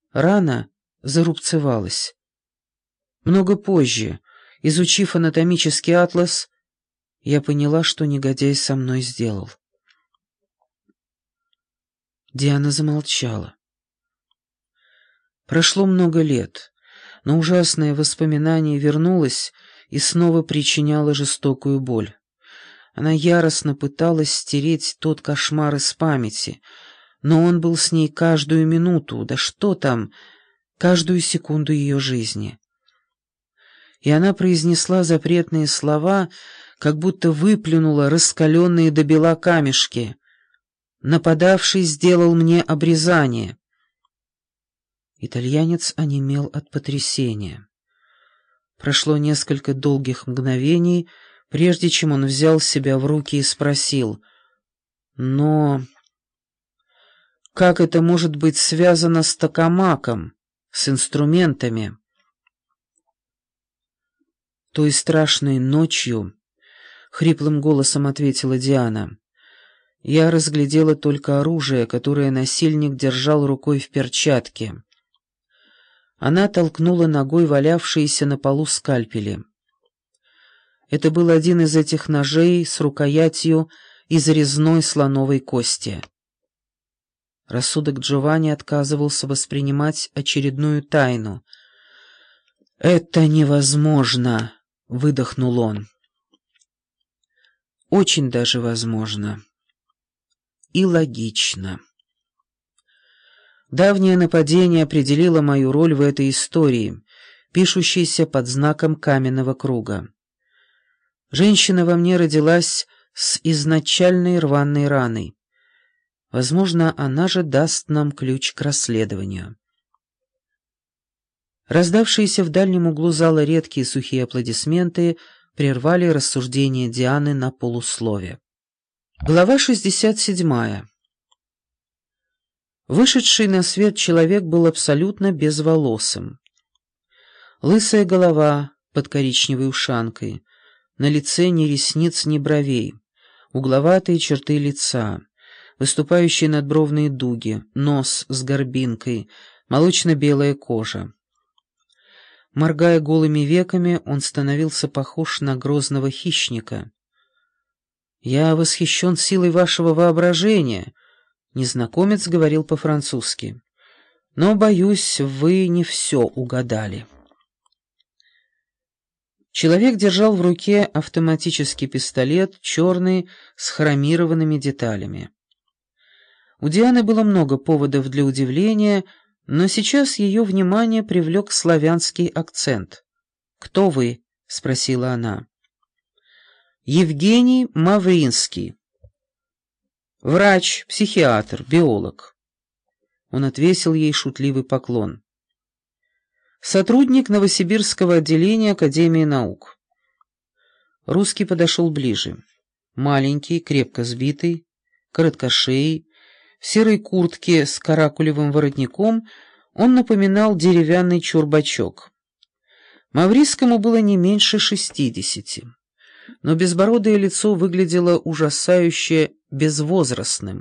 Рана зарубцевалась. Много позже, изучив анатомический атлас, я поняла, что негодяй со мной сделал. Диана замолчала. Прошло много лет, но ужасное воспоминание вернулось и снова причиняло жестокую боль. Она яростно пыталась стереть тот кошмар из памяти, но он был с ней каждую минуту, да что там, каждую секунду ее жизни. И она произнесла запретные слова, как будто выплюнула раскаленные до бела камешки. «Нападавший сделал мне обрезание». Итальянец онемел от потрясения. Прошло несколько долгих мгновений, прежде чем он взял себя в руки и спросил: «Но как это может быть связано с токамаком, с инструментами?» «Той страшной ночью», — хриплым голосом ответила Диана, — «я разглядела только оружие, которое насильник держал рукой в перчатке». Она толкнула ногой валявшиеся на полу скальпели. Это был один из этих ножей с рукоятью из резной слоновой кости. Рассудок Джованни отказывался воспринимать очередную тайну. «Это невозможно!» — выдохнул он. «Очень даже возможно. И логично». Давнее нападение определило мою роль в этой истории, пишущейся под знаком каменного круга. Женщина во мне родилась с изначальной рваной раной. Возможно, она же даст нам ключ к расследованию. Раздавшиеся в дальнем углу зала редкие сухие аплодисменты прервали рассуждения Дианы на полуслове. Глава 67. Вышедший на свет человек был абсолютно безволосым. Лысая голова под коричневой ушанкой, на лице ни ресниц, ни бровей, угловатые черты лица, выступающие надбровные дуги, нос с горбинкой, молочно-белая кожа. Моргая голыми веками, он становился похож на грозного хищника. «Я восхищен силой вашего воображения», — незнакомец говорил по-французски. «Но, боюсь, вы не все угадали». Человек держал в руке автоматический пистолет, черный, с хромированными деталями. У Дианы было много поводов для удивления, но сейчас ее внимание привлек славянский акцент. «Кто вы?» — спросила она. «Евгений Мавринский. Врач, психиатр, биолог». Он отвесил ей шутливый поклон. «Сотрудник Новосибирского отделения Академии наук». Русский подошел ближе. Маленький, крепко сбитый, короткошеый, в серой куртке с каракулевым воротником он напоминал деревянный чурбачок. Маврискому было не меньше 60, но безбородое лицо выглядело ужасающе безвозрастным.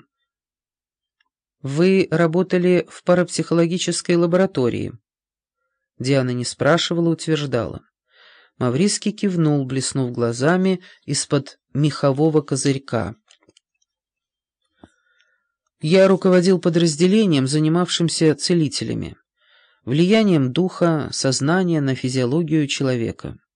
«Вы работали в парапсихологической лаборатории?» Диана не спрашивала, утверждала. Мавриский кивнул, блеснув глазами из-под мехового козырька. «Я руководил подразделением, занимавшимся целителями, влиянием духа, сознания на физиологию человека.